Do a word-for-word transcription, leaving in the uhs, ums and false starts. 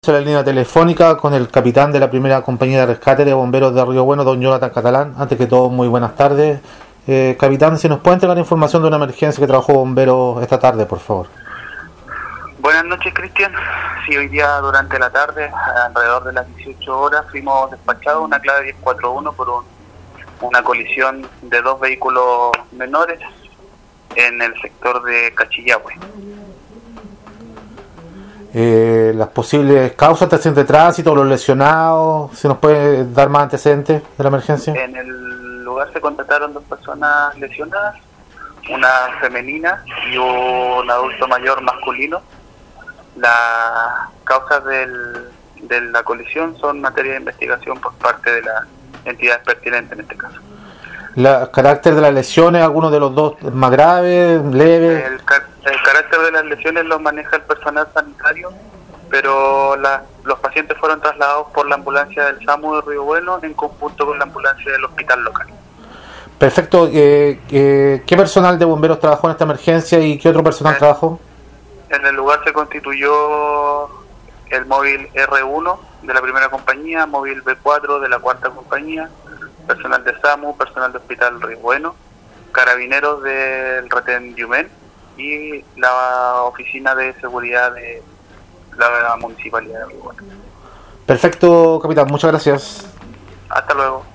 La línea telefónica con el capitán de la primera compañía de rescate de bomberos de Río Bueno, don Jonathan Catalán. Antes que todo, muy buenas tardes. Eh, capitán, si nos puede entregar información de una emergencia que trabajó bomberos esta tarde, por favor. Buenas noches, Cristian. Sí, hoy día durante la tarde, alrededor de las dieciocho horas, fuimos despachados una clave diez cuarenta y uno por un, una colisión de dos vehículos menores en el sector de Cachillahue. Eh, las posibles causas de accidente de tránsito, los lesionados, si nos puede dar más antecedentes de la emergencia. En el lugar se constataron dos personas lesionadas, una femenina y un adulto mayor masculino. Las causas del, de la colisión son materia de investigación por parte de las entidades pertinentes en este caso. ¿El carácter de las lesiones, alguno de los dos más graves, leves? El, el carácter de las lesiones lo maneja el personal sanitario, pero la, los pacientes fueron trasladados por la ambulancia del SAMU de Río Bueno en conjunto con la ambulancia del hospital local. Perfecto. Eh, eh, ¿Qué personal de bomberos trabajó en esta emergencia y qué otro personal en, trabajó? En el lugar se constituyó el móvil R uno de la primera compañía, móvil B cuatro de la cuarta compañía, personal de SAMU, personal de Hospital Río Bueno, carabineros del Retén Yumen y la oficina de seguridad de la municipalidad de Río Bueno. Perfecto, capitán, muchas gracias. Hasta luego.